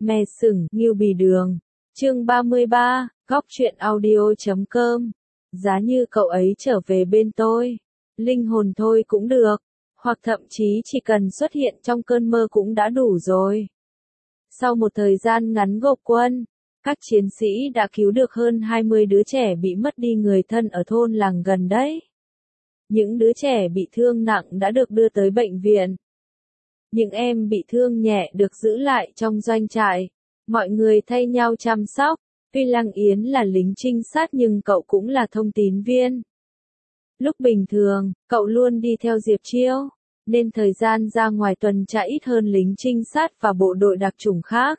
Mè sừng, Ngưu Bì Đường. Chương 33, Góc truyện audio.com. Giá như cậu ấy trở về bên tôi, linh hồn thôi cũng được, hoặc thậm chí chỉ cần xuất hiện trong cơn mơ cũng đã đủ rồi. Sau một thời gian ngắn gộp quân, các chiến sĩ đã cứu được hơn 20 đứa trẻ bị mất đi người thân ở thôn làng gần đấy. Những đứa trẻ bị thương nặng đã được đưa tới bệnh viện. Những em bị thương nhẹ được giữ lại trong doanh trại. Mọi người thay nhau chăm sóc. Tuy Lăng Yến là lính trinh sát nhưng cậu cũng là thông tín viên. Lúc bình thường, cậu luôn đi theo Diệp Chiêu, nên thời gian ra ngoài tuần tra ít hơn lính trinh sát và bộ đội đặc chủng khác.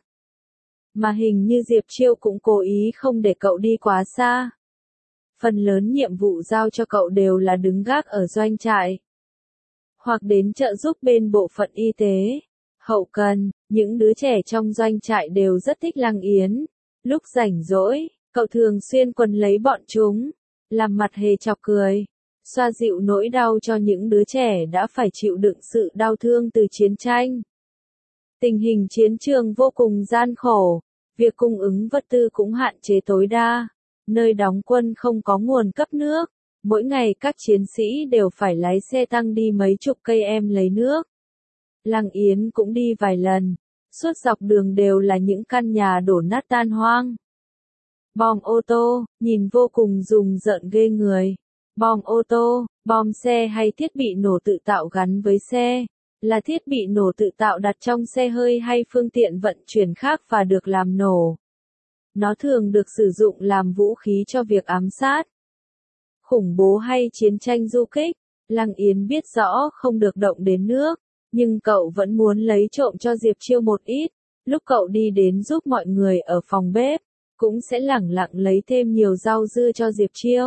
Mà hình như Diệp Chiêu cũng cố ý không để cậu đi quá xa. Phần lớn nhiệm vụ giao cho cậu đều là đứng gác ở doanh trại, hoặc đến trợ giúp bên bộ phận y tế, hậu cần. Những đứa trẻ trong doanh trại đều rất thích Lăng Yến. Lúc rảnh rỗi, cậu thường xuyên quấn lấy bọn chúng, làm mặt hề chọc cười, xoa dịu nỗi đau cho những đứa trẻ đã phải chịu đựng sự đau thương từ chiến tranh. Tình hình chiến trường vô cùng gian khổ, việc cung ứng vật tư cũng hạn chế tối đa, nơi đóng quân không có nguồn cấp nước, mỗi ngày các chiến sĩ đều phải lái xe tăng đi mấy chục cây em lấy nước. Lăng Yến cũng đi vài lần. Suốt dọc đường đều là những căn nhà đổ nát tan hoang. Bom ô tô, nhìn vô cùng rùng rợn ghê người. Bom ô tô, bom xe hay thiết bị nổ tự tạo gắn với xe, là thiết bị nổ tự tạo đặt trong xe hơi hay phương tiện vận chuyển khác và được làm nổ. Nó thường được sử dụng làm vũ khí cho việc ám sát, khủng bố hay chiến tranh du kích. Lăng Yến biết rõ không được động đến nước, nhưng cậu vẫn muốn lấy trộm cho Diệp Chiêu một ít. Lúc cậu đi đến giúp mọi người ở phòng bếp, cũng sẽ lẳng lặng lấy thêm nhiều rau dưa cho Diệp Chiêu.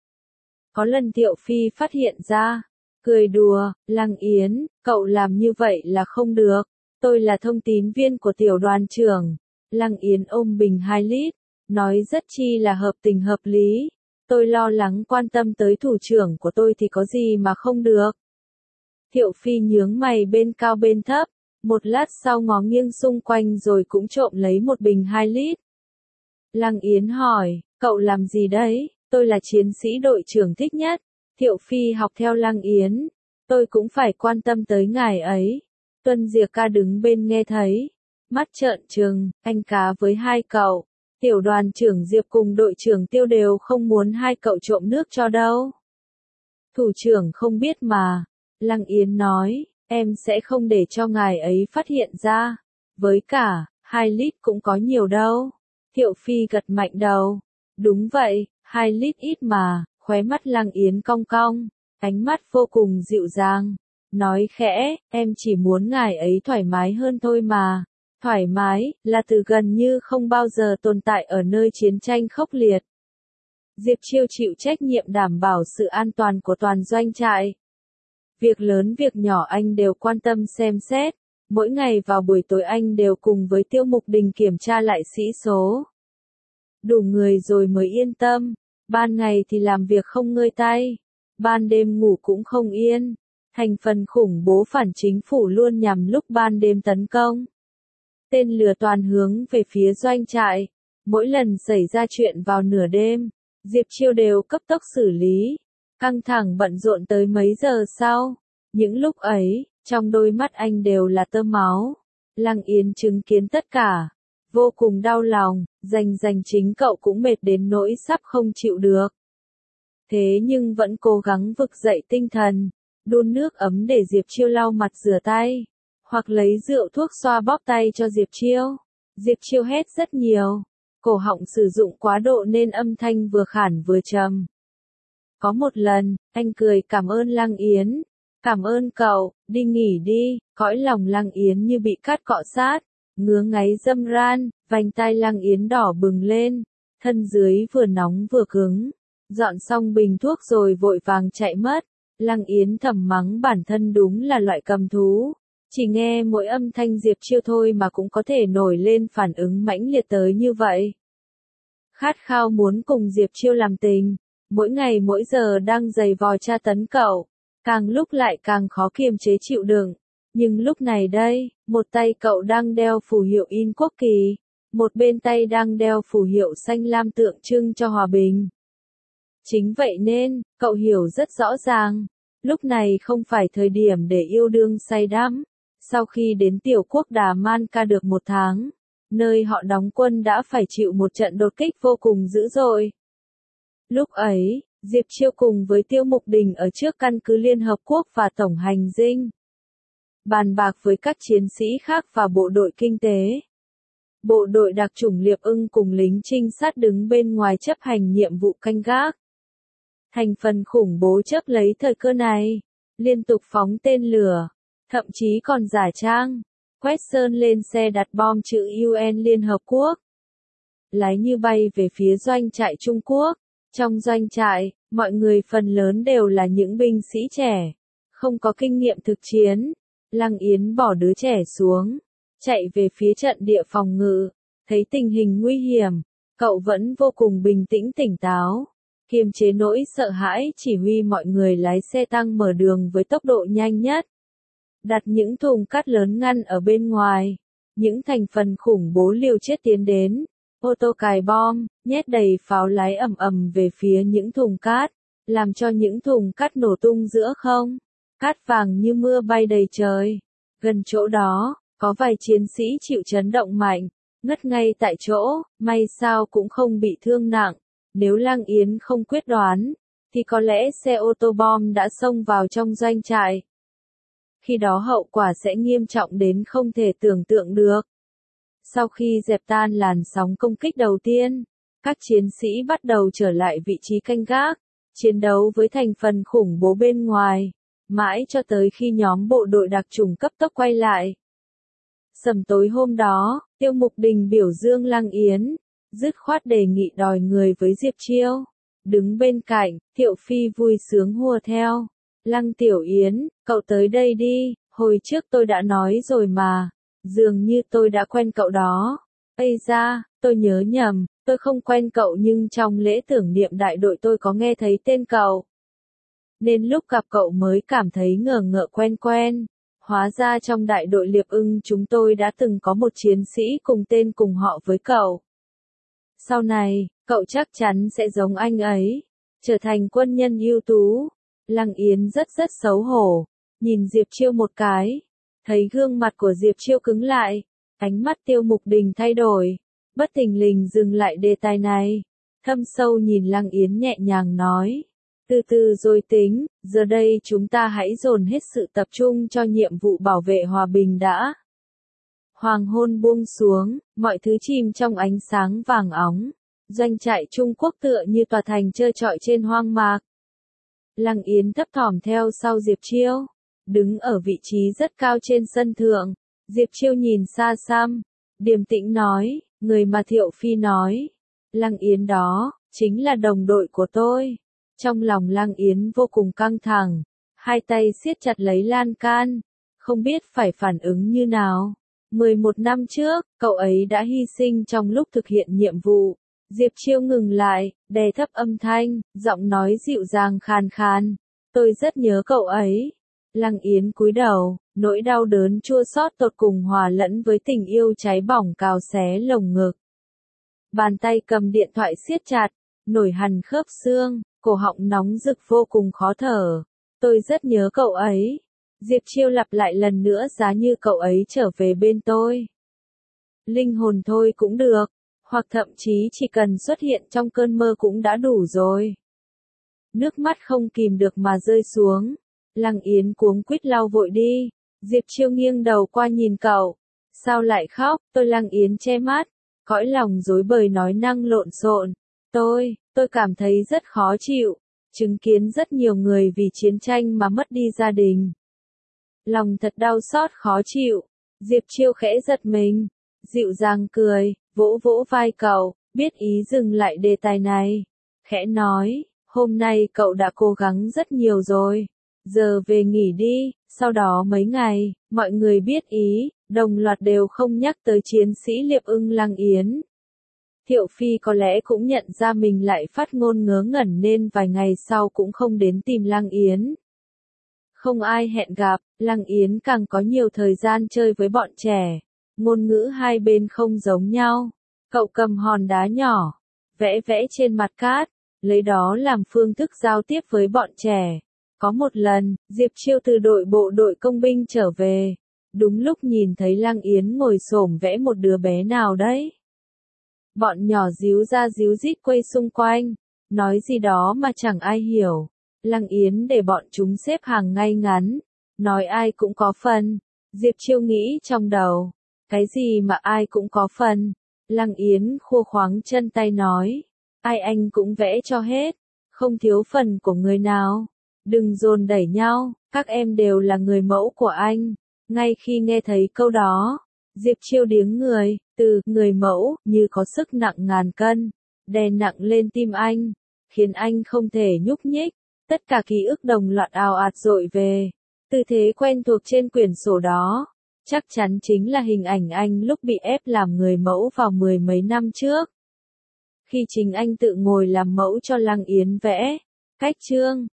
Có lần Thiệu Phi phát hiện ra, cười đùa, Lăng Yến, cậu làm như vậy là không được. Tôi là thông tín viên của tiểu đoàn trưởng. Lăng Yến ôm bình 2 lít, nói rất chi là hợp tình hợp lý. Tôi lo lắng quan tâm tới thủ trưởng của tôi thì có gì mà không được. Thiệu Phi nhướng mày bên cao bên thấp, một lát sau ngó nghiêng xung quanh rồi cũng trộm lấy một bình 2 lít. Lăng Yến hỏi, cậu làm gì đấy? Tôi là chiến sĩ đội trưởng thích nhất. Thiệu Phi học theo Lăng Yến, tôi cũng phải quan tâm tới ngài ấy. Tuân Diệc ca đứng bên nghe thấy, mắt trợn trừng, anh cá với hai cậu. Tiểu đoàn trưởng Diệp cùng đội trưởng Tiêu đều không muốn hai cậu trộm nước cho đâu. Thủ trưởng không biết mà. Lăng Yến nói, em sẽ không để cho ngài ấy phát hiện ra. Với cả, 2 lít cũng có nhiều đâu. Thiệu Phi gật mạnh đầu. Đúng vậy, 2 lít ít mà. Khóe mắt Lăng Yến cong cong, ánh mắt vô cùng dịu dàng. Nói khẽ, em chỉ muốn ngài ấy thoải mái hơn thôi mà. Thoải mái, là từ gần như không bao giờ tồn tại ở nơi chiến tranh khốc liệt. Diệp Chiêu chịu trách nhiệm đảm bảo sự an toàn của toàn doanh trại. Việc lớn việc nhỏ anh đều quan tâm xem xét. Mỗi ngày vào buổi tối anh đều cùng với Tiêu Mục Đình kiểm tra lại sĩ số. Đủ người rồi mới yên tâm. Ban ngày thì làm việc không ngơi tay. Ban đêm ngủ cũng không yên. Thành phần khủng bố phản chính phủ luôn nhằm lúc ban đêm tấn công. Tên lửa toàn hướng về phía doanh trại. Mỗi lần xảy ra chuyện vào nửa đêm, Diệp Chiêu đều cấp tốc xử lý. Căng thẳng bận rộn tới mấy giờ sau. Những lúc ấy, trong đôi mắt anh đều là tơ máu. Lăng Yến chứng kiến tất cả, vô cùng đau lòng, dành chính cậu cũng mệt đến nỗi sắp không chịu được. Thế nhưng vẫn cố gắng vực dậy tinh thần, đun nước ấm để Diệp Chiêu lau mặt rửa tay, hoặc lấy rượu thuốc xoa bóp tay cho Diệp Chiêu. Diệp Chiêu hét rất nhiều, cổ họng sử dụng quá độ nên âm thanh vừa khản vừa trầm. Có một lần, anh cười cảm ơn Lăng Yến. Cảm ơn cậu, đi nghỉ đi. Cõi lòng Lăng Yến như bị cát cọ sát, ngứa ngáy râm ran, vành tai Lăng Yến đỏ bừng lên, thân dưới vừa nóng vừa cứng. Dọn xong bình thuốc rồi vội vàng chạy mất. Lăng Yến thầm mắng bản thân đúng là loại cầm thú. Chỉ nghe mỗi âm thanh Diệp Chiêu thôi mà cũng có thể nổi lên phản ứng mãnh liệt tới như vậy. Khát khao muốn cùng Diệp Chiêu làm tình, mỗi ngày mỗi giờ đang giày vò tra tấn cậu, càng lúc lại càng khó kiềm chế chịu đựng. Nhưng lúc này đây, một tay cậu đang đeo phù hiệu in quốc kỳ, một bên tay đang đeo phù hiệu xanh lam tượng trưng cho hòa bình. Chính vậy nên, cậu hiểu rất rõ ràng, lúc này không phải thời điểm để yêu đương say đắm. Sau khi đến tiểu quốc Đà Man Ca được 1 tháng, nơi họ đóng quân đã phải chịu một trận đột kích vô cùng dữ dội. Lúc ấy, Diệp Chiêu cùng với Tiêu Mục Đình ở trước căn cứ Liên Hợp Quốc và Tổng hành dinh, bàn bạc với các chiến sĩ khác và bộ đội kinh tế. Bộ đội đặc chủng Liệp Ưng cùng lính trinh sát đứng bên ngoài chấp hành nhiệm vụ canh gác. Thành phần khủng bố chấp lấy thời cơ này, liên tục phóng tên lửa, thậm chí còn giả trang, quét sơn lên xe đặt bom chữ UN Liên Hợp Quốc. Lái như bay về phía doanh trại Trung Quốc. Trong doanh trại, mọi người phần lớn đều là những binh sĩ trẻ, không có kinh nghiệm thực chiến. Lăng Yến bỏ đứa trẻ xuống, chạy về phía trận địa phòng ngự, thấy tình hình nguy hiểm, cậu vẫn vô cùng bình tĩnh tỉnh táo, kiềm chế nỗi sợ hãi, chỉ huy mọi người lái xe tăng mở đường với tốc độ nhanh nhất. Đặt những thùng cát lớn ngăn ở bên ngoài, những thành phần khủng bố liều chết tiến đến, ô tô cài bom, nhét đầy pháo lái ầm ầm về phía những thùng cát, làm cho những thùng cát nổ tung giữa không. Cát vàng như mưa bay đầy trời. Gần chỗ đó, có vài chiến sĩ chịu chấn động mạnh, ngất ngay tại chỗ, may sao cũng không bị thương nặng. Nếu Lăng Yến không quyết đoán, thì có lẽ xe ô tô bom đã xông vào trong doanh trại. Khi đó hậu quả sẽ nghiêm trọng đến không thể tưởng tượng được. Sau khi dẹp tan làn sóng công kích đầu tiên, các chiến sĩ bắt đầu trở lại vị trí canh gác, chiến đấu với thành phần khủng bố bên ngoài, mãi cho tới khi nhóm bộ đội đặc chủng cấp tốc quay lại. Sầm tối hôm đó, Tiêu Mục Đình biểu dương Lăng Yến, dứt khoát đề nghị đòi người với Diệp Chiêu. Đứng bên cạnh, Thiệu Phi vui sướng hùa theo. Lăng Tiểu Yến, cậu tới đây đi, hồi trước tôi đã nói rồi mà, dường như tôi đã quen cậu đó. Ây da, tôi nhớ nhầm, tôi không quen cậu nhưng trong lễ tưởng niệm đại đội tôi có nghe thấy tên cậu. Nên lúc gặp cậu mới cảm thấy ngờ ngợ quen quen. Hóa ra trong đại đội Liệp Ưng chúng tôi đã từng có một chiến sĩ cùng tên cùng họ với cậu. Sau này, cậu chắc chắn sẽ giống anh ấy, trở thành quân nhân ưu tú. Lăng Yến rất xấu hổ, nhìn Diệp Chiêu một cái, thấy gương mặt của Diệp Chiêu cứng lại, ánh mắt Tiêu Mục Đình thay đổi, bất thình lình dừng lại đề tài này, thâm sâu nhìn Lăng Yến nhẹ nhàng nói, từ từ rồi tính, giờ đây chúng ta hãy dồn hết sự tập trung cho nhiệm vụ bảo vệ hòa bình đã. Hoàng hôn buông xuống, mọi thứ chìm trong ánh sáng vàng óng, doanh trại Trung Quốc tựa như tòa thành trơ trọi trên hoang mạc. Lăng Yến thấp thỏm theo sau Diệp Chiêu, đứng ở vị trí rất cao trên sân thượng. Diệp Chiêu nhìn xa xăm, điềm tĩnh nói, người mà Thiệu Phi nói, Lăng Yến đó, chính là đồng đội của tôi. Trong lòng Lăng Yến vô cùng căng thẳng, hai tay siết chặt lấy lan can, không biết phải phản ứng như nào. 11 năm trước, cậu ấy đã hy sinh trong lúc thực hiện nhiệm vụ. Diệp Chiêu ngừng lại, đè thấp âm thanh, giọng nói dịu dàng khàn khàn. Tôi rất nhớ cậu ấy. Lăng Yến cúi đầu, nỗi đau đớn chua xót tột cùng hòa lẫn với tình yêu cháy bỏng cào xé lồng ngực. Bàn tay cầm điện thoại siết chặt, nổi hằn khớp xương, cổ họng nóng rực vô cùng khó thở. Tôi rất nhớ cậu ấy. Diệp Chiêu lặp lại lần nữa, giá như cậu ấy trở về bên tôi. Linh hồn thôi cũng được, hoặc thậm chí chỉ cần xuất hiện trong cơn mơ cũng đã đủ rồi. Nước mắt không kìm được mà rơi xuống. Lăng Yến cuống quýt lau vội đi. Diệp Chiêu nghiêng đầu qua nhìn cậu. Sao lại khóc? Tôi Lăng Yến che mắt, cõi lòng rối bời nói năng lộn xộn. Tôi cảm thấy rất khó chịu, chứng kiến rất nhiều người vì chiến tranh mà mất đi gia đình. Lòng thật đau xót khó chịu. Diệp Chiêu khẽ giật mình, dịu dàng cười, vỗ vỗ vai cậu, biết ý dừng lại đề tài này. Khẽ nói, hôm nay cậu đã cố gắng rất nhiều rồi, giờ về nghỉ đi. Sau đó mấy ngày, mọi người biết ý, đồng loạt đều không nhắc tới chiến sĩ Liệp Ưng Lăng Yến. Thiệu Phi có lẽ cũng nhận ra mình lại phát ngôn ngớ ngẩn nên vài ngày sau cũng không đến tìm Lăng Yến. Không ai hẹn gặp, Lăng Yến càng có nhiều thời gian chơi với bọn trẻ. Ngôn ngữ hai bên không giống nhau. Cậu cầm hòn đá nhỏ, vẽ vẽ trên mặt cát, lấy đó làm phương thức giao tiếp với bọn trẻ. Có một lần, Diệp Chiêu từ bộ đội công binh trở về. Đúng lúc nhìn thấy Lăng Yến ngồi xổm vẽ một đứa bé nào đấy. Bọn nhỏ díu ra díu dít quay xung quanh, nói gì đó mà chẳng ai hiểu. Lăng Yến để bọn chúng xếp hàng ngay ngắn, nói ai cũng có phần. Diệp Chiêu nghĩ trong đầu, cái gì mà ai cũng có phần. Lăng Yến khua khoáng chân tay nói, ai anh cũng vẽ cho hết, không thiếu phần của người nào. Đừng dồn đẩy nhau, các em đều là người mẫu của anh. Ngay khi nghe thấy câu đó, Diệp Chiêu điếng người, từ người mẫu như có sức nặng ngàn cân, đè nặng lên tim anh, khiến anh không thể nhúc nhích. Tất cả ký ức đồng loạt ào ạt dội về. Tư thế quen thuộc trên quyển sổ đó, chắc chắn chính là hình ảnh anh lúc bị ép làm người mẫu vào 10 mấy năm trước. Khi chính anh tự ngồi làm mẫu cho Lăng Yến vẽ. Cách chương